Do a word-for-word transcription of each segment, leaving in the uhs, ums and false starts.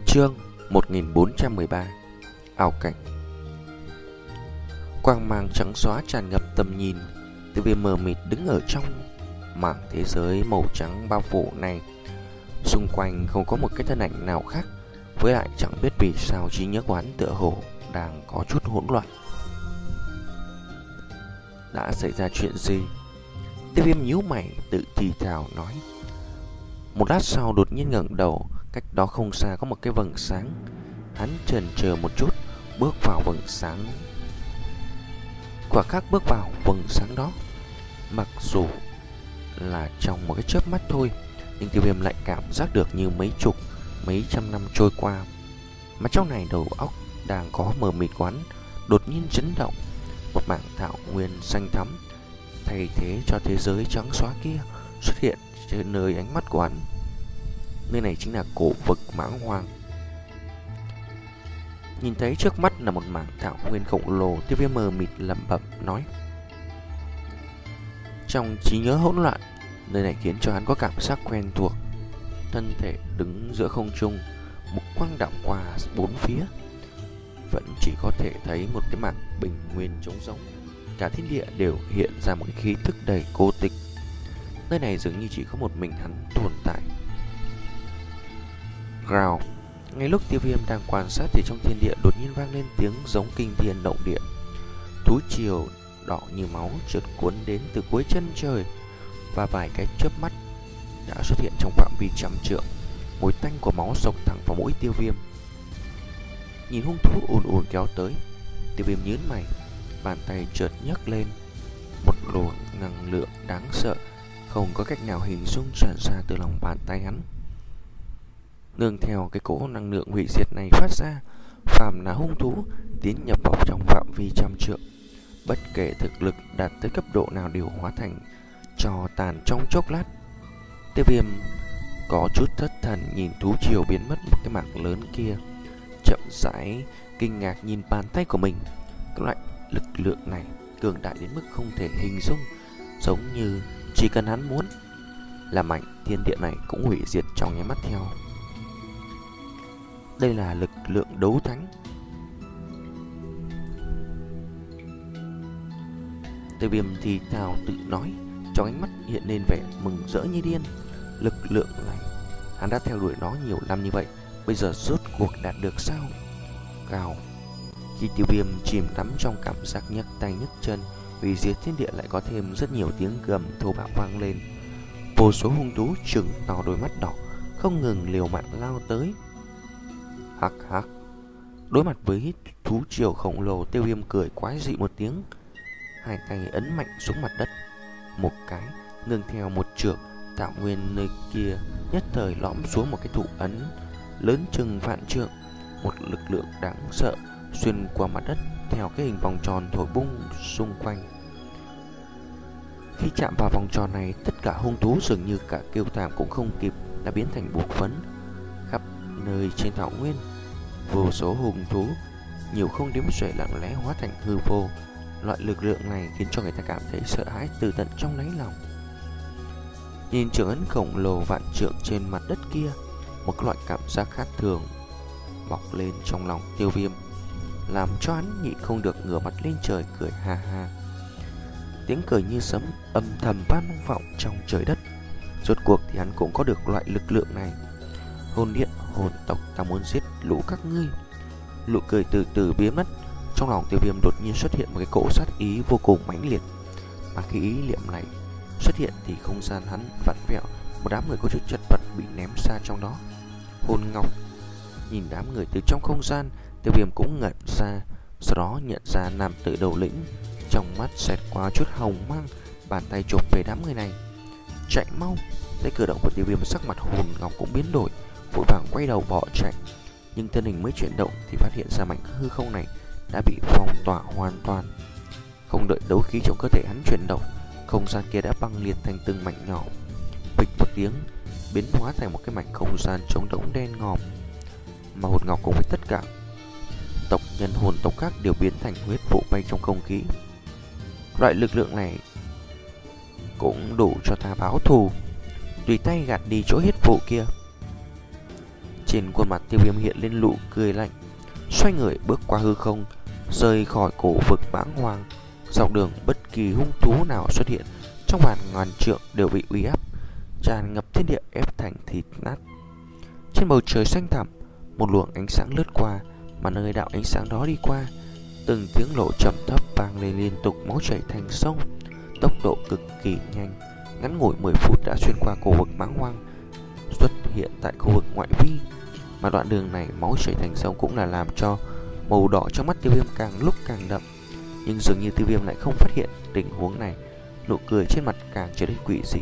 Chương một nghìn bốn trăm mười ba. Ảo cảnh. Quang mang trắng xóa tràn ngập tầm nhìn. Tiêu Viêm mờ mịt đứng ở trong mảng thế giới màu trắng bao phủ này. Xung quanh không có một cái thân ảnh nào khác. Với lại chẳng biết vì sao trí nhớ của hắn tựa hồ đang có chút hỗn loạn. Đã xảy ra chuyện gì? Tiêu Viêm nhíu mày tự thì thào nói. Một lát sau đột nhiên ngẩng đầu. Cách đó không xa có một cái vầng sáng. Hắn chần chờ một chút, bước vào vầng sáng. Quả khác bước vào vầng sáng đó, mặc dù là trong một cái chớp mắt thôi, nhưng Tiêu Viêm lại cảm giác được như mấy chục, mấy trăm năm trôi qua. Mà trong này đầu óc đang có mờ mịt quán đột nhiên chấn động. Một mảng thảo nguyên xanh thắm thay thế cho thế giới trắng xóa kia xuất hiện trên nơi ánh mắt của hắn. Nơi này chính là cổ vực Mãng Hoang. Nhìn thấy trước mắt là một mảng thảo nguyên khổng lồ, Tiêu Viêm mờ mịt lẩm bẩm nói. Trong trí nhớ hỗn loạn, nơi này khiến cho hắn có cảm giác quen thuộc. Thân thể đứng giữa không trung, mục quang đảo qua bốn phía, vẫn chỉ có thể thấy một cái mảng bình nguyên trống rỗng. Cả thiên địa đều hiện ra một khí thức đầy cô tịch. Nơi này dường như chỉ có một mình hắn tồn tại. Gào. Ngay lúc Tiêu Viêm đang quan sát thì trong thiên địa đột nhiên vang lên tiếng giống kinh thiên động địa. Thú triều đỏ như máu trượt cuốn đến từ cuối chân trời, và vài cái chớp mắt đã xuất hiện trong phạm vi trăm trượng. Mùi tanh của máu xộc thẳng vào mũi Tiêu Viêm. Nhìn hung thú ùn ùn kéo tới, Tiêu Viêm nhướng mày, bàn tay chợt nhấc lên. Một luồng năng lượng đáng sợ không có cách nào hình dung tràn ra từ lòng bàn tay hắn. Nương theo cái cỗ năng lượng hủy diệt này phát ra, phàm là hung thú tiến nhập vào trong phạm vi trăm trượng, bất kể thực lực đạt tới cấp độ nào đều hóa thành tro tàn trong chốc lát. Tiêu Viêm có chút thất thần nhìn thú triều biến mất một cái mảng lớn kia, chậm rãi kinh ngạc nhìn bàn tay của mình. Cái loại lực lượng này cường đại đến mức không thể hình dung, giống như chỉ cần hắn muốn là mảnh thiên địa này cũng hủy diệt trong nháy mắt theo. Đây là lực lượng đấu thánh. Tiêu Viêm thì thào tự nói, trong ánh mắt hiện lên vẻ mừng rỡ như điên. Lực lượng này hắn đã theo đuổi nó nhiều năm như vậy, bây giờ rốt cuộc đạt được sao? Gào. Khi Tiêu Viêm chìm đắm trong cảm giác nhấc tay nhấc chân, vì dưới thiên địa lại có thêm rất nhiều tiếng gầm thô bạo vang lên. Vô số hung thú trừng to đôi mắt đỏ, không ngừng liều mạng lao tới. Hắc hắc. Đối mặt với thú triều khổng lồ, Tiêu Viêm cười quái dị một tiếng, hai tay ấn mạnh xuống mặt đất. Một cái, nương theo một trượng, thảo nguyên nơi kia nhất thời lõm xuống một cái thụ ấn lớn chừng vạn trượng. Một lực lượng đáng sợ xuyên qua mặt đất theo cái hình vòng tròn thổi bung xung quanh. Khi chạm vào vòng tròn này, tất cả hung thú dường như cả kêu thảm cũng không kịp đã biến thành bột phấn. Khắp nơi trên thảo nguyên, vô số hung thú nhiều không đếm xuể lặng lẽ hóa thành hư vô. Loại lực lượng này khiến cho người ta cảm thấy sợ hãi từ tận trong đáy lòng. Nhìn trường ấn khổng lồ vạn trượng trên mặt đất kia, một loại cảm giác khác thường bọc lên trong lòng Tiêu Viêm, làm cho hắn nhịn không được ngửa mặt lên trời cười ha ha. Tiếng cười như sấm âm thầm vang vọng trong trời đất. Rốt cuộc thì hắn cũng có được loại lực lượng này. Hồn điện, hồn tộc, ta muốn giết lũ các ngươi. Nụ cười từ từ biến mất. Trong lòng Tiêu Viêm đột nhiên xuất hiện một cái cỗ sát ý vô cùng mãnh liệt. Mà khi ý niệm này xuất hiện thì không gian hắn vặn vẹo. Một đám người có chút chật vật bị ném xa trong đó. Hồn ngọc. Nhìn đám người từ trong không gian, Tiêu Viêm cũng ngẩn ra. Sau đó nhận ra nam tử đầu lĩnh, trong mắt xẹt qua chút hồng mang, bàn tay chụp về đám người này. Chạy mau. Thấy cử động của Tiêu Viêm, sắc mặt hồn ngọc cũng biến đổi, vội vàng quay đầu bỏ chạy. Nhưng thân hình mới chuyển động thì phát hiện ra mảnh hư không này đã bị phong tỏa hoàn toàn. Không đợi đấu khí trong cơ thể hắn chuyển động, không gian kia đã băng liệt thành từng mảnh nhỏ. Bịch một tiếng, biến hóa thành một cái mảnh không gian trống rỗng đen ngòm. Mà hồn ngọc cùng với tất cả tộc nhân hồn tộc khác đều biến thành huyết vụ bay trong không khí. Loại lực lượng này cũng đủ cho ta báo thù. Tùy tay gạt đi chỗ huyết vụ kia. Trên khuôn mặt Tiêu Viêm hiện lên nụ cười lạnh, xoay người bước qua hư không, rời khỏi cổ vực Mãng Hoang. Dọc đường bất kỳ hung thú nào xuất hiện trong vạn ngàn trượng đều bị uy áp tràn ngập thiên địa, ép thành thịt nát. Trên bầu trời xanh thẳm, một luồng ánh sáng lướt qua, mà nơi đạo ánh sáng đó đi qua, từng tiếng lộ trầm thấp vang lên liên tục, máu chảy thành sông, tốc độ cực kỳ nhanh. Ngắn ngủi mười phút đã xuyên qua cổ vực Mãng Hoang, xuất hiện tại khu vực ngoại vi. Mà đoạn đường này máu chảy thành sông cũng là làm cho màu đỏ trong mắt Tiêu Viêm càng lúc càng đậm. Nhưng dường như Tiêu Viêm lại không phát hiện tình huống này, nụ cười trên mặt càng trở nên quỷ dị.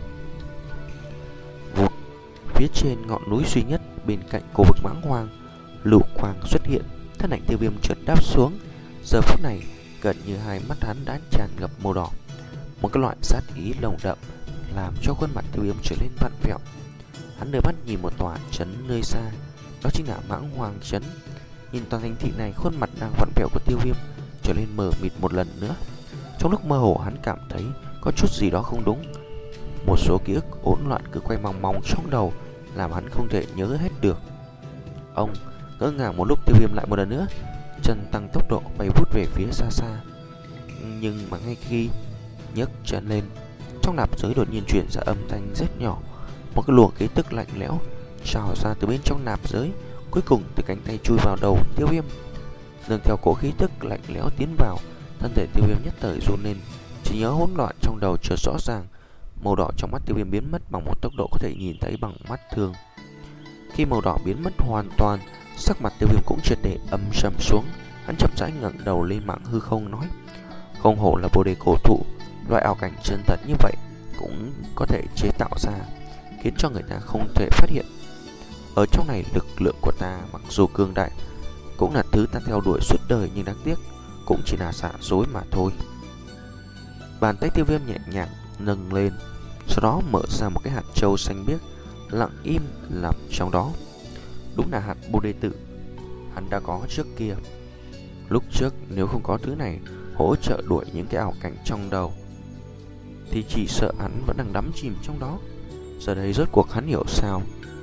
Vụt, phía trên ngọn núi duy nhất bên cạnh cổ vực Mãng Hoang, lục quang xuất hiện, thân ảnh Tiêu Viêm chợt đáp xuống. Giờ phút này, gần như hai mắt hắn đã tràn ngập màu đỏ, một cái loại sát ý nồng đậm làm cho khuôn mặt Tiêu Viêm trở nên vặn vẹo. Hắn đưa mắt nhìn một tòa trấn nơi xa, đó chính là Mãng Hoang trấn. Nhìn tòa thành thị này, khuôn mặt đang vặn vẹo của Tiêu Viêm trở nên mờ mịt một lần nữa. Trong lúc mơ hồ, hắn cảm thấy có chút gì đó không đúng. Một số ký ức hỗn loạn cứ quay mòng mòng trong đầu, làm hắn không thể nhớ hết được. Ông ngỡ ngàng một lúc, Tiêu Viêm lại một lần nữa chân tăng tốc độ bay vút về phía xa xa. Nhưng mà ngay khi nhấc chân lên, trong nạp giới đột nhiên truyền ra âm thanh rất nhỏ. Một cái luồng khí tức lạnh lẽo trào ra từ bên trong nạp giới, cuối cùng từ cánh tay chui vào đầu Tiêu Viêm. Nương theo cổ khí tức lạnh lẽo tiến vào, thân thể Tiêu Viêm nhất thời run lên, trí nhớ hỗn loạn trong đầu chợt rõ ràng. Màu đỏ trong mắt Tiêu Viêm biến mất bằng một tốc độ có thể nhìn thấy bằng mắt thường. Khi màu đỏ biến mất hoàn toàn, sắc mặt Tiêu Viêm cũng triệt để âm trầm xuống. Hắn chậm rãi ngẩng đầu lên mảng hư không nói: không hổ là Bồ Đề cổ thụ, loại ảo cảnh chân thật như vậy cũng có thể chế tạo ra, khiến cho người ta không thể phát hiện. Ở trong này, lực lượng của ta mặc dù cường đại, cũng là thứ ta theo đuổi suốt đời, nhưng đáng tiếc cũng chỉ là giả dối mà thôi. Bàn tay Tiêu Viêm nhẹ nhàng nâng lên, sau đó mở ra một cái hạt châu xanh biếc, lặng im nằm trong đó. Đúng là hạt Bồ Đề tử hắn đã có trước kia. Lúc trước nếu không có thứ này hỗ trợ đuổi những cái ảo cảnh trong đầu, thì chỉ sợ hắn vẫn đang đắm chìm trong đó. Giờ đây rốt cuộc hắn hiểu sao.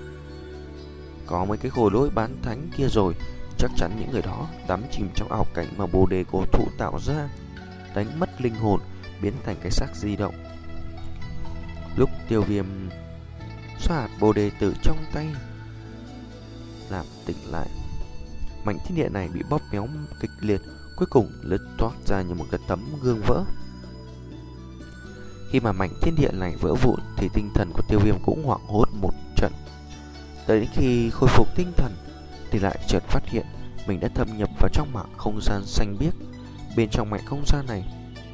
Có mấy cái khối lỗi bán thánh kia rồi, chắc chắn những người đó đắm chìm trong ảo cảnh mà Bồ Đề cổ thụ tạo ra, đánh mất linh hồn, biến thành cái xác di động. Lúc Tiêu Viêm xoa hạt Bồ Đề tử trong tay, làm tỉnh lại, mảnh thiên địa này bị bóp méo kịch liệt, cuối cùng lướt toát ra như một cái tấm gương vỡ. Khi mà mảnh thiên địa này vỡ vụn thì tinh thần của Tiêu Viêm cũng hoảng hốt một trận. Tới đến khi khôi phục tinh thần thì lại chợt phát hiện mình đã thâm nhập vào trong mảng không gian xanh biếc. Bên trong mảnh không gian này,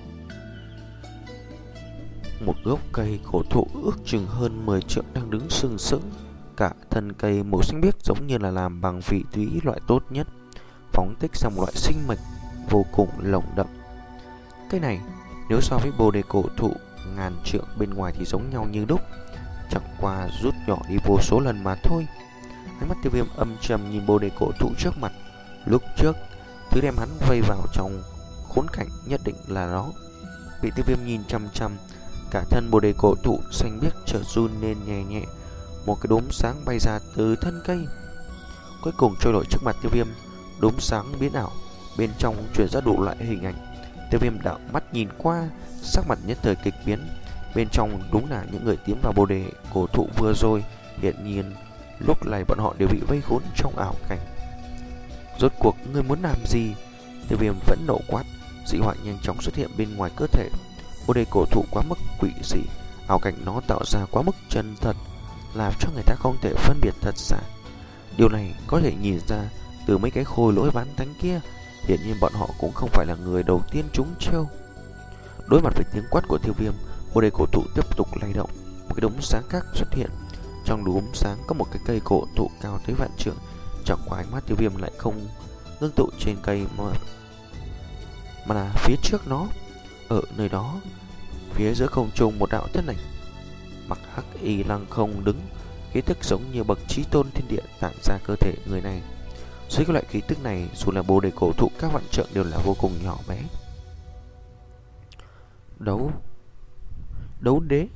một gốc cây cổ thụ ước chừng hơn mười trượng đang đứng sừng sững. Cả thân cây màu xanh biếc giống như là làm bằng vị thúy loại tốt nhất, phóng thích ra một loại sinh mệnh vô cùng lồng đậm. Cây này nếu so với Bồ Đề cổ thụ ngàn trượng bên ngoài thì giống nhau như đúc, chẳng qua rút nhỏ đi vô số lần mà thôi. Ánh mắt Tiêu Viêm âm trầm nhìn Bồ Đề cổ thụ trước mặt. Lúc trước thứ đem hắn vây vào trong khốn cảnh nhất định là nó. Bị Tiêu Viêm nhìn chăm chăm, cả thân Bồ Đề cổ thụ xanh biếc chợt run lên nhẹ nhẹ. Một cái đốm sáng bay ra từ thân cây, cuối cùng trôi nổi trước mặt Tiêu Viêm. Đốm sáng biến ảo, bên trong truyền ra đủ loại hình ảnh. Tiêu Viêm đạo mắt nhìn qua, sắc mặt nhất thời kịch biến. Bên trong đúng là những người tiến vào Bồ Đề cổ thụ vừa rồi. Hiện nhiên lúc này bọn họ đều bị vây khốn trong ảo cảnh. Rốt cuộc ngươi muốn làm gì? Tiêu Viêm vẫn nộ quát. Dị họa nhanh chóng xuất hiện bên ngoài cơ thể. Bồ Đề cổ thụ quá mức quỷ dị, ảo cảnh nó tạo ra quá mức chân thật, làm cho người ta không thể phân biệt thật giả. Điều này có thể nhìn ra từ mấy cái khôi lỗi bán thánh kia. Hiện nhiên bọn họ cũng không phải là người đầu tiên trúng chiêu. Đối mặt với tiếng quát của Tiêu Viêm, Bồ Đề cổ thụ tiếp tục lay động. Một cái đốm sáng khác xuất hiện. Trong đốm sáng có một cái cây cổ thụ cao tới vạn trượng. Chẳng qua ánh mắt Tiêu Viêm lại không ngưng tụ trên cây mà, mà là phía trước nó. Ở nơi đó, phía giữa không trung, một đạo thân ảnh mặc hắc y lăng không đứng, khí tức giống như bậc chí tôn thiên địa tản ra cơ thể người này. Dưới cái loại khí tức này, dù là Bồ Đề cổ thụ các vạn trượng đều là vô cùng nhỏ bé. Đấu Đấu đế.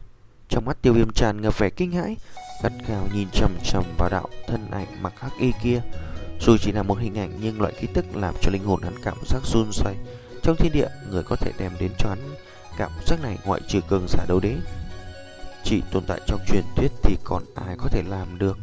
Trong mắt Tiêu Viêm tràn ngập vẻ kinh hãi, gắt gao nhìn chằm chằm vào đạo thân ảnh mặc hắc y kia. Dù chỉ là một hình ảnh nhưng loại khí tức làm cho linh hồn hắn cảm giác run rẩy. Trong thiên địa, người có thể đem đến cho hắn cảm giác này ngoại trừ cường giả đấu đế, chỉ tồn tại trong truyền thuyết thì còn ai có thể làm được.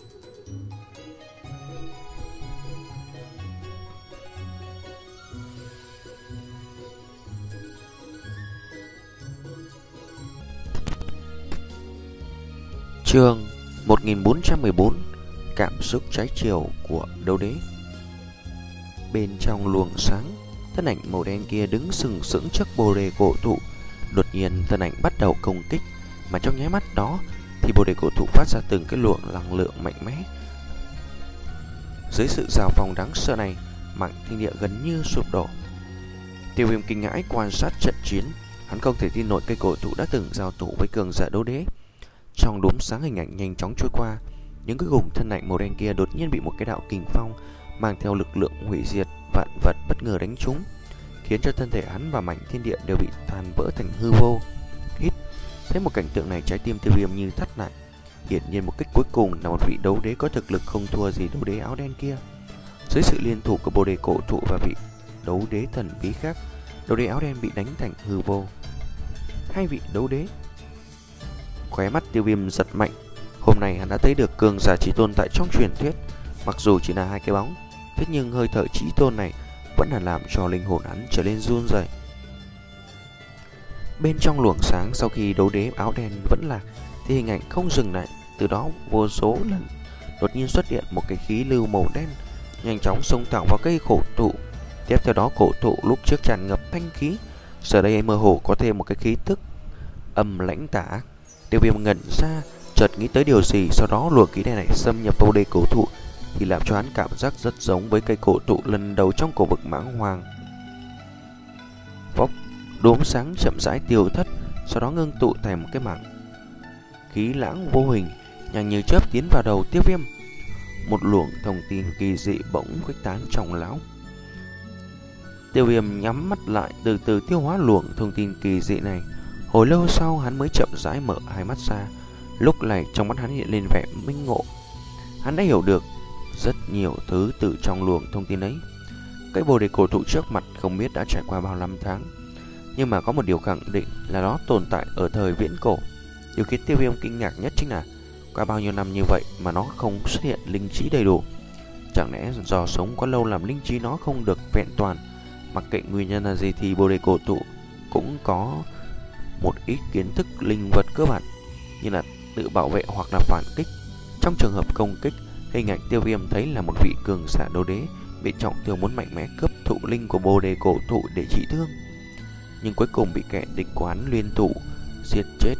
Chương một nghìn bốn trăm mười bốn. Cảm xúc trái chiều của đấu đế. Bên trong luồng sáng, thân ảnh màu đen kia đứng sừng sững trước bồ đề cổ thụ. Đột nhiên thân ảnh bắt đầu công kích, mà trong nháy mắt đó thì bồ đề cổ thụ phát ra từng cái luồng năng lượng mạnh mẽ. Dưới sự giao phong đáng sợ này, mảng thiên địa gần như sụp đổ. Tiêu Viêm kinh ngãi quan sát trận chiến, hắn không thể tin nổi cây cổ thụ đã từng giao thủ với cường giả đấu đế. Trong đốm sáng hình ảnh nhanh chóng trôi qua, những cái gùng thân ảnh màu đen kia đột nhiên bị một cái đạo kình phong mang theo lực lượng hủy diệt vạn vật bất ngờ đánh trúng, khiến cho thân thể hắn và mảnh thiên địa đều bị tan vỡ thành hư vô. Hít, thấy một cảnh tượng này, trái tim Tiêu Viêm như thắt lại. Hiển nhiên một kích cuối cùng là một vị đấu đế có thực lực không thua gì đấu đế áo đen kia. Dưới sự liên thủ của bồ đề cổ thụ và vị đấu đế thần bí khác, đấu đế áo đen bị đánh thành hư vô. Hai vị đấu đế. Khóe mắt Tiêu Viêm giật mạnh. Hôm nay hắn đã thấy được cường giả chí tôn tại trong truyền thuyết. Mặc dù chỉ là hai cái bóng, thế nhưng hơi thở chí tôn này vẫn là làm cho linh hồn hắn trở nên run rẩy. Bên trong luồng sáng, sau khi đấu đế áo đen vẫn lạc thì hình ảnh không dừng lại. Từ đó vô số lần đột nhiên xuất hiện một cái khí lưu màu đen, nhanh chóng xông thẳng vào cây cổ thụ. Tiếp theo đó cổ thụ lúc trước tràn ngập thanh khí, giờ đây mơ hồ có thêm một cái khí tức âm lãnh tà ác. Tiêu Viêm ngẩn ra, chợt nghĩ tới điều gì, sau đó luồng khí này này xâm nhập vào bồ đề cổ thụ thì làm cho hắn cảm giác rất giống với cây cổ thụ lần đầu trong cổ vực Mãng Hoàng. Phốc, đốm sáng chậm rãi tiêu thất, sau đó ngưng tụ thành một cái mảng khí lãng vô hình, nhanh như chớp tiến vào đầu Tiêu Viêm. Một luồng thông tin kỳ dị bỗng khuếch tán trong lão. Tiêu Viêm nhắm mắt lại, từ từ tiêu hóa luồng thông tin kỳ dị này. Hồi lâu sau hắn mới chậm rãi mở hai mắt ra. Lúc này trong mắt hắn hiện lên vẻ minh ngộ. Hắn đã hiểu được rất nhiều thứ từ trong luồng thông tin ấy. Cái bồ đề cổ thụ trước mặt không biết đã trải qua bao năm tháng, nhưng mà có một điều khẳng định là nó tồn tại ở thời viễn cổ. Điều khiến Tiêu Viêm kinh ngạc nhất chính là qua bao nhiêu năm như vậy mà nó không xuất hiện linh trí đầy đủ. Chẳng lẽ do sống quá lâu làm linh trí nó không được vẹn toàn? Mặc kệ nguyên nhân là gì thì bồ đề cổ thụ cũng có một ít kiến thức linh vật cơ bản như là tự bảo vệ hoặc là phản kích. Trong trường hợp công kích, hình ảnh Tiêu Viêm thấy là một vị cường giả đấu đế bị trọng thương muốn mạnh mẽ cướp thụ linh của bồ đề cổ thụ để trị thương, nhưng cuối cùng bị kẻ địch của hắn liên thủ giết chết.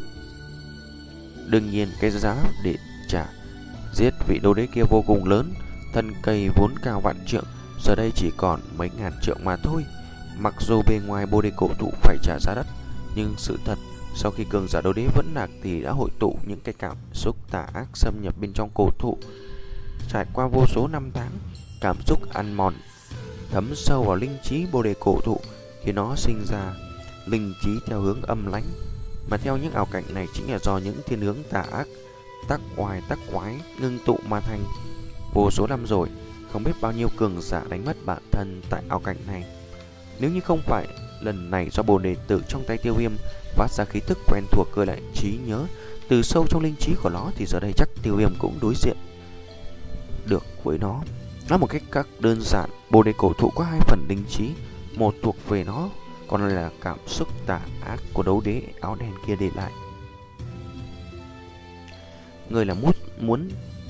Đương nhiên cái giá để trả giết vị đấu đế kia vô cùng lớn. Thân cây vốn cao vạn trượng giờ đây chỉ còn mấy ngàn trượng mà thôi. Mặc dù bề ngoài bồ đề cổ thụ phải trả giá đắt, nhưng sự thật sau khi cường giả đấu đế vẫn lạc thì đã hội tụ những cái cảm xúc tà ác xâm nhập bên trong cổ thụ. Trải qua vô số năm tháng, cảm xúc ăn mòn thấm sâu vào linh trí bồ đề cổ thụ, khiến nó sinh ra linh trí theo hướng âm lãnh. Mà theo những ảo cảnh này chính là do những thiên hướng tà ác tác oai tác quái ngưng tụ mà thành. Vô số năm rồi, không biết bao nhiêu cường giả đánh mất bản thân tại ảo cảnh này. Nếu như không phải lần này do bồ đề tử trong tay Tiêu Viêm phát ra khí tức quen thuộc cơ lại trí nhớ từ sâu trong linh trí của nó, thì giờ đây chắc Tiêu Viêm cũng đối diện được với nó. Nói một cách các đơn giản, bồ đề cổ thụ có hai phần linh trí, một thuộc về nó, còn là cảm xúc tà ác của đấu đế áo đen kia để lại. Người là mút muốn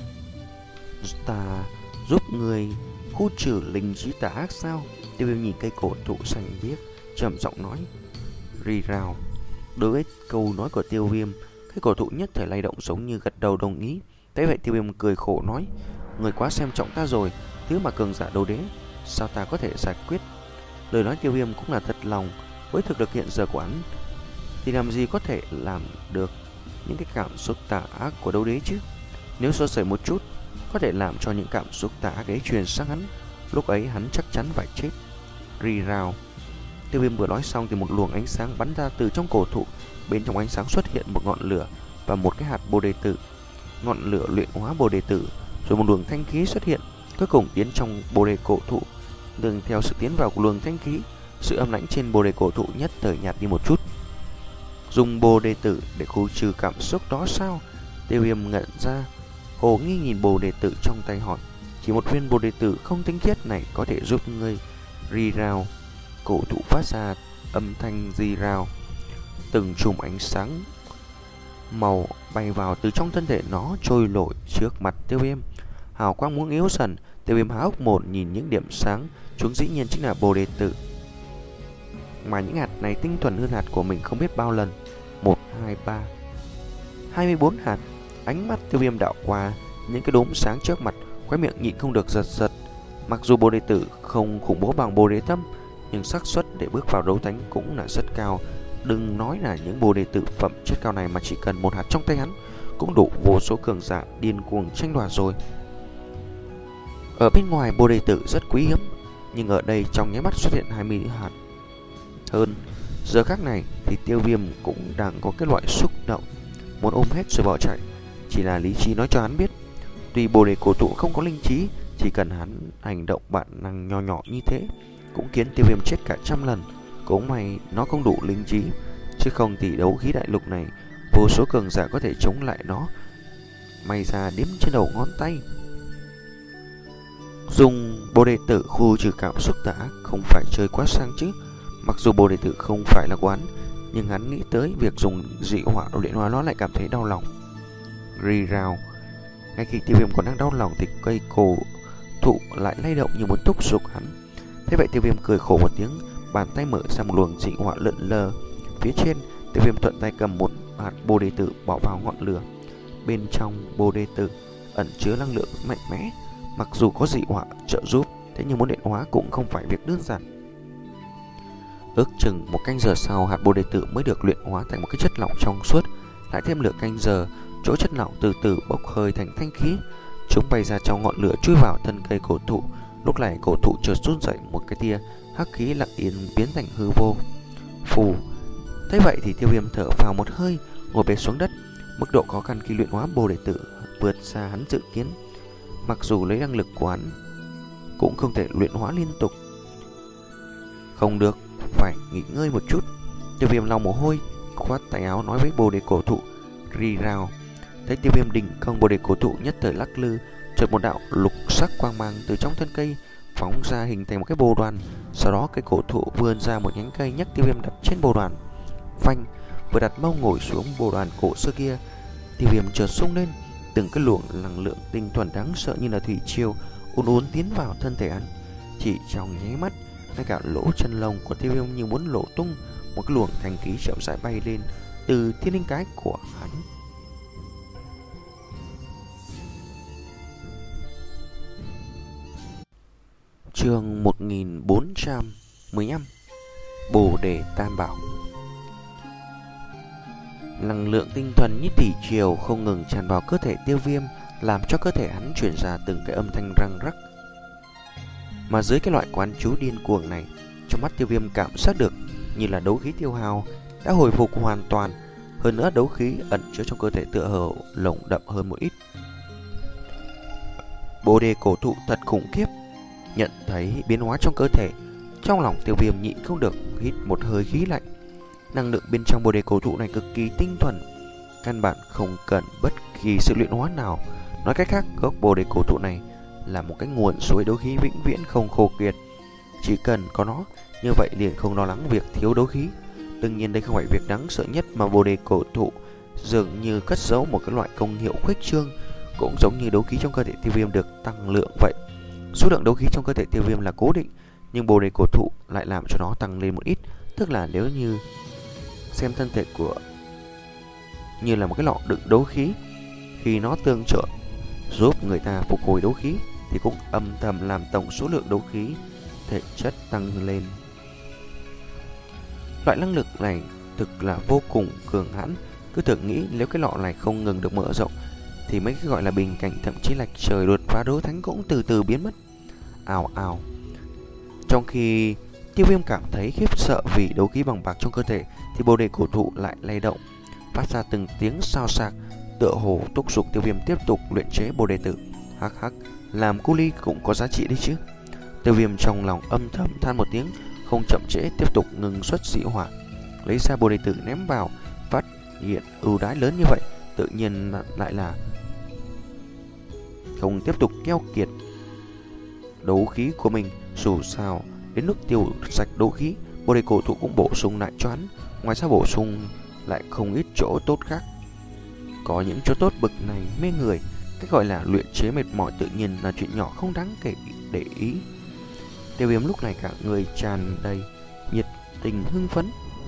ta giúp người khu trừ linh trí tà ác sao? Tiêu Viêm nhìn cây cổ thụ xanh biếc, trầm giọng nói. Rì rào. Đối với câu nói của Tiêu Viêm, cây cổ thụ nhất thời lay động giống như gật đầu đồng ý. Thế vậy Tiêu Viêm cười khổ nói, người quá xem trọng ta rồi, thứ mà cường giả đấu đế sao ta có thể giải quyết? Lời nói Tiêu Viêm cũng là thật lòng. Với thực lực hiện giờ của hắn thì làm gì có thể làm được những cái cảm xúc tà ác của đấu đế chứ? Nếu sơ sẩy một chút, có thể làm cho những cảm xúc tà ác ấy truyền sang hắn, lúc ấy hắn chắc chắn phải chết. Rì rào. Tiêu Viêm vừa nói xong thì một luồng ánh sáng bắn ra từ trong cổ thụ, bên trong ánh sáng xuất hiện một ngọn lửa và một cái hạt bồ đề tử. Ngọn lửa luyện hóa bồ đề tử, rồi một luồng thanh khí xuất hiện, cuối cùng tiến trong bồ đề cổ thụ. Đường theo sự tiến vào của luồng thanh khí, sự âm lãnh trên bồ đề cổ thụ nhất thời nhạt đi một chút. Dùng bồ đề tử để khu trừ cảm xúc đó sao? Tiêu Viêm ngẩn ra, hồ nghi nhìn bồ đề tử trong tay hỏi. Chỉ một viên bồ đề tử không tinh khiết này có thể giúp ngươi ri rào. Cổ thụ phát ra âm thanh ri rào, từng chùm ánh sáng màu bay vào từ trong thân thể nó, trôi nổi trước mặt Tiêu Viêm. Hào quang muốn yếu dần, Tiêu Viêm há hốc mồm nhìn những điểm sáng, chúng dĩ nhiên chính là bồ đề tử. Mà những hạt này tinh thuần hơn hạt của mình không biết bao lần. Một, hai, ba, hai mươi bốn hạt. Ánh mắt Tiêu Viêm đảo qua những cái đốm sáng trước mặt, khóe miệng nhịn không được giật giật. Mặc dù bồ đề tử không khủng bố bằng bồ đề tâm, nhưng xác suất để bước vào đấu thánh cũng là rất cao. Đừng nói là những bồ đề tử phẩm chất cao này, mà chỉ cần một hạt trong tay hắn cũng đủ vô số cường giả điên cuồng tranh đoạt rồi. Ở bên ngoài bồ đề tử rất quý hiếm, nhưng ở đây trong nháy mắt xuất hiện hai mươi hạt hơn. Giờ khắc này thì Tiêu Viêm cũng đang có cái loại xúc động muốn ôm hết rồi bỏ chạy. Chỉ là lý trí nói cho hắn biết, tuy bồ đề cổ thụ không có linh trí, chỉ cần hắn hành động bản năng nho nhỏ như thế cũng khiến Tiêu Viêm chết cả trăm lần. Cũng may nó không đủ linh trí, chứ không thì đấu khí đại lục này vô số cường giả có thể chống lại nó. May ra đếm trên đầu ngón tay. Dùng bồ đề tử khu trừ cảm xúc đã không phải chơi quá sang chứ. Mặc dù bồ đề tử không phải là quán, nhưng hắn nghĩ tới việc dùng dị hỏa luyện hóa nó lại cảm thấy đau lòng. Rì rào. Ngay khi Tiêu Viêm còn đang đau lòng thì cây cổ thụ lại lay động như muốn thúc giục hắn. Thế vậy Tiêu Viêm cười khổ một tiếng, bàn tay mở ra một luồng dị hỏa lượn lờ. Phía trên, Tiêu Viêm thuận tay cầm một hạt bồ đề tử bỏ vào ngọn lửa. Bên trong bồ đề tử ẩn chứa năng lượng mạnh mẽ. Mặc dù có dị hỏa trợ giúp, thế nhưng muốn luyện hóa cũng không phải việc đơn giản. Ước chừng một canh giờ sau, hạt bồ đề tử mới được luyện hóa thành một cái chất lỏng trong suốt. Lại thêm nửa canh giờ, chỗ chất lỏng từ từ bốc hơi thành thanh khí. Chúng bay ra trong ngọn lửa chui vào thân cây cổ thụ. Lúc này cổ thụ chợt run dậy, một cái tia hắc khí lặng yên biến thành hư vô. Phù. Thế vậy thì Tiêu Viêm thở vào một hơi, ngồi bệt xuống đất. Mức độ khó khăn khi luyện hóa bồ đề tử vượt xa hắn dự kiến. Mặc dù lấy năng lực của hắn cũng không thể luyện hóa liên tục. Không được, phải nghỉ ngơi một chút. Tiêu Viêm lau mồ hôi, khoát tay áo nói với bồ đề cổ thụ rì rào. Thấy Tiêu Viêm đình công, bồ đề cổ thụ nhất thời lắc lư, chợt một đạo lục sắc quang mang từ trong thân cây phóng ra hình thành một cái bồ đoàn. Sau đó cái cổ thụ vươn ra một nhánh cây, nhấc Tiêu Viêm đặt trên bồ đoàn. Phanh, vừa đặt mông ngồi xuống bồ đoàn cổ xưa kia, Tiêu Viêm chợt sung lên. Từng cái luồng năng lượng tinh thuần đáng sợ như là thủy triều uốn uốn tiến vào thân thể hắn. Chỉ trong nháy mắt, ngay cả lỗ chân lông của Tiêu Viêm như muốn lộ tung. Một cái luồng thanh khí chậm rãi bay lên từ thiên linh cái của hắn. Chương một nghìn bốn trăm mười lăm. Bồ đề tam bảo. Năng lượng tinh thuần như thủy triều không ngừng tràn vào cơ thể Tiêu Viêm, làm cho cơ thể hắn truyền ra từng cái âm thanh răng rắc. Mà dưới cái loại quán chú điên cuồng này, trong mắt Tiêu Viêm cảm giác được như là đấu khí tiêu hao đã hồi phục hoàn toàn. Hơn nữa đấu khí ẩn chứa trong cơ thể tựa hồ lồng đậm hơn một ít. Bồ đề cổ thụ thật khủng khiếp. Nhận thấy biến hóa trong cơ thể, trong lòng Tiêu Viêm nhịn không được hít một hơi khí lạnh. Năng lượng bên trong bồ đề cổ thụ này cực kỳ tinh thuần, căn bản không cần bất kỳ sự luyện hóa nào. Nói cách khác, gốc bồ đề cổ thụ này là một cái nguồn suối đấu khí vĩnh viễn không khô kiệt. Chỉ cần có nó, như vậy liền không lo lắng việc thiếu đấu khí. Đương nhiên đây không phải việc đáng sợ nhất, mà bồ đề cổ thụ dường như cất giấu một cái loại công hiệu khuếch trương, cũng giống như đấu khí trong cơ thể Tiêu Viêm được tăng lượng vậy. Số lượng đấu khí trong cơ thể Tiêu Viêm là cố định, nhưng bồ đề cổ thụ lại làm cho nó tăng lên một ít. Tức là nếu như xem thân thể của như là một cái lọ đựng đấu khí, khi nó tương trợ giúp người ta phục hồi đấu khí thì cũng âm thầm làm tổng số lượng đấu khí thể chất tăng lên. Loại năng lực này thực là vô cùng cường hãn. Cứ tưởng nghĩ nếu cái lọ này không ngừng được mở rộng thì mấy cái gọi là bình cảnh, thậm chí là trời đột phá đấu thánh cũng từ từ biến mất. Ào ào. Trong khi Tiêu Viêm cảm thấy khiếp sợ vì đấu khí bằng bạc trong cơ thể thì bồ đề cổ thụ lại lay động, phát ra từng tiếng xao xạc, tựa hồ thúc giục Tiêu Viêm tiếp tục luyện chế bồ đề tử. Hắc hắc, làm cu ly cũng có giá trị đấy chứ. Tiêu Viêm trong lòng âm thầm than một tiếng, không chậm trễ tiếp tục ngừng xuất dị hỏa, lấy ra bồ đề tử ném vào. Phát hiện ưu đãi lớn như vậy, tự nhiên lại là không tiếp tục keo kiệt đấu khí của mình. Dù sao đến lúc tiêu sạch đấu khí, bồ đề cổ thụ cũng bổ sung lại cho hắn. Ngoài ra bổ sung lại không ít chỗ tốt khác. Có những chỗ tốt bực này mê người, cái gọi là luyện chế mệt mỏi tự nhiên là chuyện nhỏ không đáng kể để ý. Tiêu Viêm lúc này cả người tràn đầy nhiệt tình hưng phấn,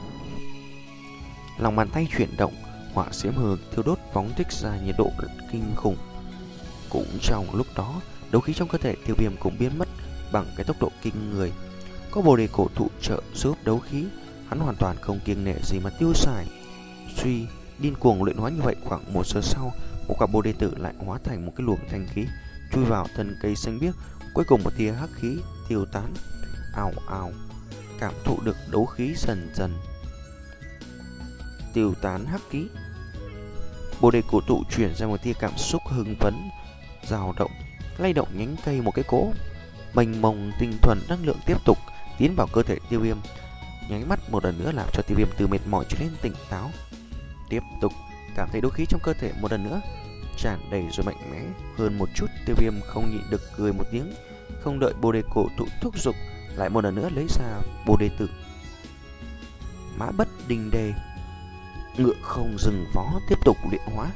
lòng bàn tay chuyển động, hỏa diễm hừng thiêu đốt phóng thích ra nhiệt độ kinh khủng. Cũng trong lúc đó, đấu khí trong cơ thể Tiêu Viêm cũng biến mất bằng cái tốc độ kinh người. Có bồ đề cổ thụ trợ giúp đấu khí, hắn hoàn toàn không kiêng nể gì mà tiêu xài. Suy điên cuồng luyện hóa như vậy, khoảng một giờ sau, một quả bồ đề tử lại hóa thành một cái luồng thanh khí chui vào thân cây xanh biếc. Cuối cùng một tia hắc khí tiêu tán. Ào ào, cảm thụ được đấu khí dần dần tiêu tán hắc khí, bồ đề cổ thụ chuyển ra một tia cảm xúc hưng phấn, dao động, lay động nhánh cây một cái cỗ mênh mông tinh thuần năng lượng tiếp tục tiến vào cơ thể Tiêu Viêm, nháy mắt một lần nữa làm cho Tiêu Viêm từ mệt mỏi trở nên tỉnh táo. Tiếp tục cảm thấy đấu khí trong cơ thể một lần nữa tràn đầy rồi mạnh mẽ hơn một chút. Tiêu Viêm không nhịn được cười một tiếng, không đợi bồ đề cổ thụ thúc giục, lại một lần nữa lấy ra bồ đề tử. Mã bất đình đề, ngựa không dừng vó, tiếp tục luyện hóa.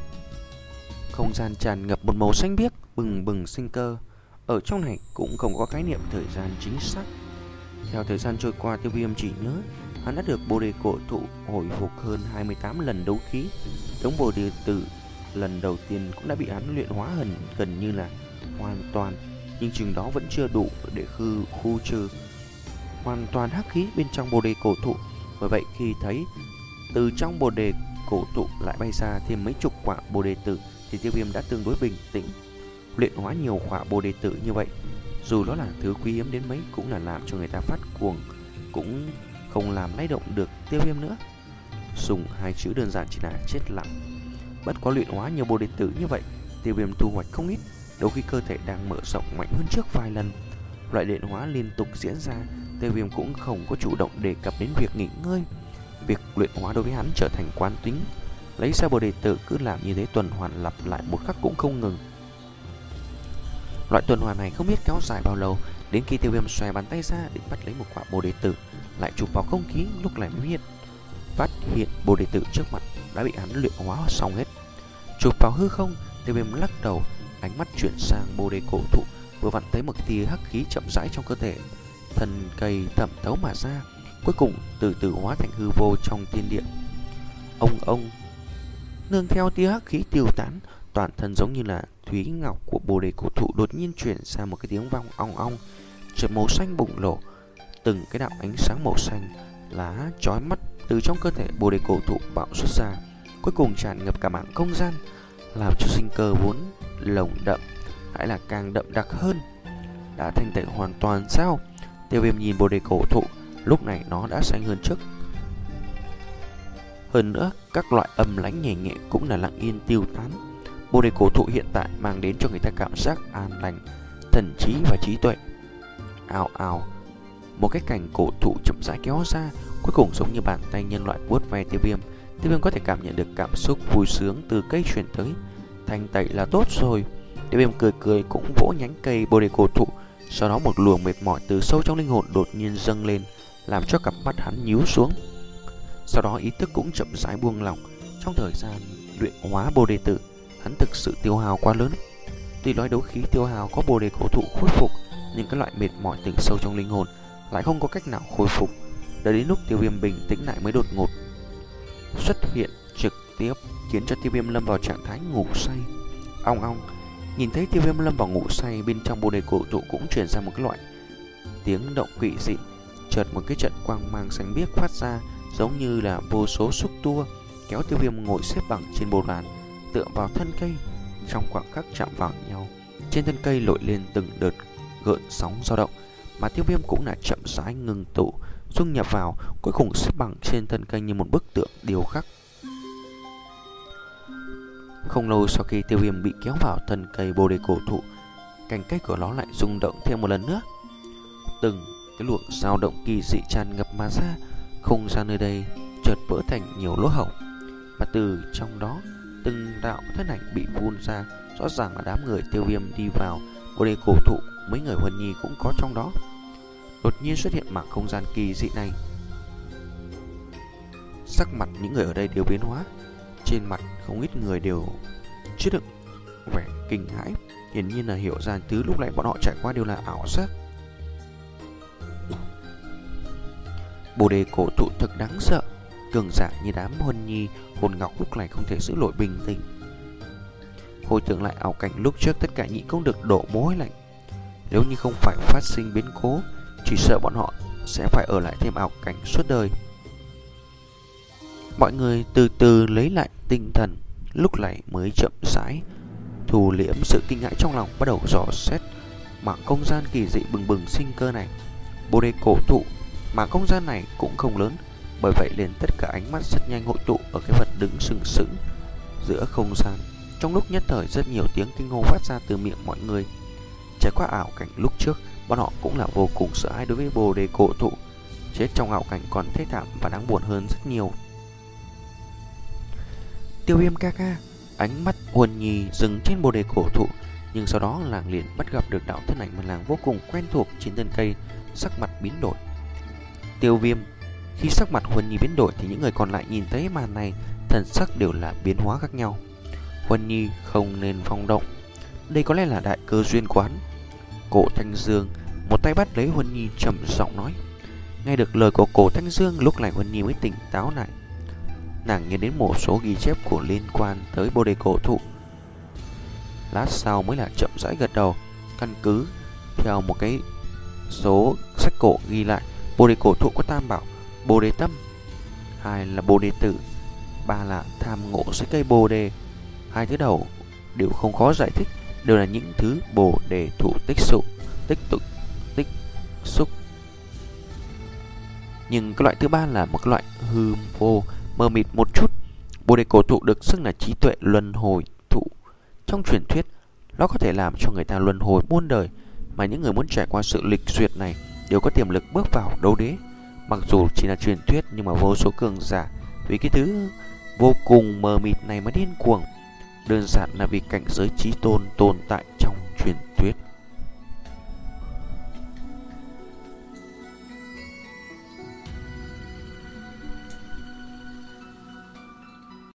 Không gian tràn ngập một màu xanh biếc bừng bừng sinh cơ. Ở trong này cũng không có khái niệm thời gian chính xác. Theo thời gian trôi qua, Tiêu Viêm chỉ nhớ hắn đã được bồ đề cổ thụ hồi phục hơn hai mươi tám lần đấu khí. Đống bồ đề tử lần đầu tiên cũng đã bị hắn luyện hóa gần gần như là hoàn toàn, nhưng chừng đó vẫn chưa đủ để khư khu trừ hoàn toàn hắc khí bên trong bồ đề cổ thụ. Bởi vậy khi thấy từ trong bồ đề cổ thụ lại bay ra thêm mấy chục quả bồ đề tử thì Tiêu Viêm đã tương đối bình tĩnh. Luyện hóa nhiều quả bồ đề tử như vậy, dù đó là thứ quý hiếm đến mấy, cũng là làm cho người ta phát cuồng, cũng không làm lay động được Tiêu Viêm nữa. Dùng hai chữ đơn giản chỉ là chết lặng. Bất quá luyện hóa nhiều bồ đề tử như vậy, Tiêu Viêm thu hoạch không ít, đấu khí cơ thể đang mở rộng mạnh hơn trước vài lần. Loại luyện hóa liên tục diễn ra, Tiêu Viêm cũng không có chủ động đề cập đến việc nghỉ ngơi. Việc luyện hóa đối với hắn trở thành quán tính, lấy ra bồ đề tử cứ làm như thế tuần hoàn lặp lại một khắc cũng không ngừng. Loại tuần hoàn này không biết kéo dài bao lâu, đến khi Tiêu Viêm xòe bàn tay ra định bắt lấy một quả bồ đề tử, lại chụp vào không khí, lúc này mới hiện phát hiện bồ đề tử trước mặt đã bị hắn luyện hóa xong hết. Chụp vào hư không, Tiêu Viêm lắc đầu, ánh mắt chuyển sang bồ đề cổ thụ, vừa vặn thấy một tia hắc khí chậm rãi trong cơ thể, thân cây thẩm thấu mà ra, cuối cùng từ từ hóa thành hư vô trong thiên địa. Ông ông, nương theo tia hắc khí tiêu tán, toàn thân giống như là thúy ngọc của bồ đề cổ thụ đột nhiên chuyển ra một cái tiếng vang ong ong, chợt màu xanh bùng nổ, từng cái đạo ánh sáng màu xanh lá chói mắt từ trong cơ thể bồ đề cổ thụ bạo xuất ra, cuối cùng tràn ngập cả mảng không gian, làm cho sinh cơ vốn lồng đậm lại là càng đậm đặc hơn. Đã thanh tẩy hoàn toàn sao? Tiêu Viêm nhìn bồ đề cổ thụ, lúc này nó đã xanh hơn trước. Hơn nữa, các loại âm lãnh nhẹ nhẹ cũng là lặng yên tiêu tán. Bồ đề cổ thụ hiện tại mang đến cho người ta cảm giác an lành, thần trí và trí tuệ. Ào ào, một cái cành cổ thụ chậm rãi kéo ra, cuối cùng giống như bàn tay nhân loại vuốt ve Tiêu Viêm. Tiêu Viêm có thể cảm nhận được cảm xúc vui sướng từ cây truyền tới. Thanh tẩy là tốt rồi. Tiêu Viêm cười cười cũng vỗ nhánh cây bồ đề cổ thụ. Sau đó một luồng mệt mỏi từ sâu trong linh hồn đột nhiên dâng lên, làm cho cặp mắt hắn nhíu xuống. Sau đó ý thức cũng chậm rãi buông lỏng. Trong thời gian luyện hóa bồ đề tử, hắn thực sự tiêu hao quá lớn. Tuy nói đấu khí tiêu hao có bồ đề cổ thụ khôi phục, nhưng cái loại mệt mỏi từ sâu trong linh hồn lại không có cách nào khôi phục. Đợi đến lúc Tiêu Viêm bình tĩnh lại mới đột ngột xuất hiện trực tiếp, khiến cho Tiêu Viêm lâm vào trạng thái ngủ say. Ong ong, nhìn thấy Tiêu Viêm lâm vào ngủ say, bên trong bồ đề cổ thụ cũng truyền ra một cái loại tiếng động quỷ dị. Chợt một cái trận quang mang xanh biếc phát ra, giống như là vô số xúc tua kéo Tiêu Viêm ngồi xếp bằng trên bồ đoàn, tựa vào thân cây. Trong khoảng khắc chạm vào nhau, trên thân cây nổi lên từng đợt gợn sóng dao động, mà Tiêu Viêm cũng là chậm rãi ngừng tụ, dung nhập vào, cuối cùng xếp bằng trên thân cây như một bức tượng điêu khắc. Không lâu sau khi Tiêu Viêm bị kéo vào thân cây bồ đề cổ thụ, cành cây của nó lại rung động thêm một lần nữa. Từng cái luồng dao động kỳ dị tràn ngập mà ra, không gian nơi đây chợt vỡ thành nhiều lỗ hổng, và từ trong đó từng đạo thân ảnh bị vun ra. Rõ ràng là đám người Tiêu Viêm đi vào bồ đề cổ thụ, mấy người Huân Nhi cũng có trong đó. Đột nhiên xuất hiện mảng không gian kỳ dị này, sắc mặt những người ở đây đều biến hóa. Trên mặt không ít người đều chứa đựng vẻ kinh hãi, hiển nhiên là hiểu ra thứ lúc nãy bọn họ trải qua đều là ảo giác. Bồ đề cổ thụ thật đáng sợ, cường giả như đám Huân Nhi, Hồn Ngọc lúc này không thể giữ nổi bình tĩnh. Hồi tưởng lại ảo cảnh lúc trước, tất cả nhịn không được đổ mồ hôi lạnh. Nếu như không phải phát sinh biến cố, chỉ sợ bọn họ sẽ phải ở lại thêm ảo cảnh suốt đời. Mọi người từ từ lấy lại tinh thần, lúc này mới chậm rãi thu liễm sự kinh hãi trong lòng, bắt đầu dò xét mảng không gian kỳ dị bừng bừng sinh cơ này. Bồ đề cổ thụ, mảng không gian này cũng không lớn, bởi vậy liền tất cả ánh mắt rất nhanh hội tụ ở cái vật đứng sừng sững giữa không gian. Trong lúc nhất thời, rất nhiều tiếng kinh hô phát ra từ miệng mọi người. Trải qua ảo cảnh lúc trước, bọn họ cũng là vô cùng sợ hãi đối với bồ đề cổ thụ. Chết trong ảo cảnh còn thê thảm và đáng buồn hơn rất nhiều. Tiêu Viêm ca ca, ánh mắt Huân Nhi dừng trên bồ đề cổ thụ, nhưng sau đó làng liền bắt gặp được đạo thân ảnh mà làng vô cùng quen thuộc trên thân cây, sắc mặt biến đổi. Tiêu Viêm, khi sắc mặt Huân Nhi biến đổi thì những người còn lại nhìn thấy màn này, thần sắc đều là biến hóa khác nhau. Huân Nhi không nên phong động, đây có lẽ là đại cơ duyên quán. Cổ Thanh Dương một tay bắt lấy Huân Nhi, trầm giọng nói. Nghe được lời của Cổ Thanh Dương, lúc này Huân Nhi mới tỉnh táo lại. Nàng nhớ đến một số ghi chép của liên quan tới bồ đề cổ thụ, lát sau mới là chậm rãi gật đầu. Căn cứ theo một cái số sách cổ ghi lại, bồ đề cổ thụ có tam bảo: bồ đề tâm, hai là bồ đề tử, ba là tham ngộ dưới cây bồ đề. Hai thứ đầu đều không khó giải thích, đều là những thứ bồ đề thụ tích xúc, tích tụ, tích xúc. Nhưng cái loại thứ ba là một cái loại hư vô, mờ mịt một chút. Bồ đề cổ thụ được xưng là trí tuệ luân hồi thụ. Trong truyền thuyết, nó có thể làm cho người ta luân hồi muôn đời, mà những người muốn trải qua sự lịch duyệt này đều có tiềm lực bước vào đấu đế. Mặc dù chỉ là truyền thuyết, nhưng mà vô số cường giả vì cái thứ vô cùng mờ mịt này mà điên cuồng, đơn giản là vì cảnh giới chí tôn tồn tại trong truyền thuyết.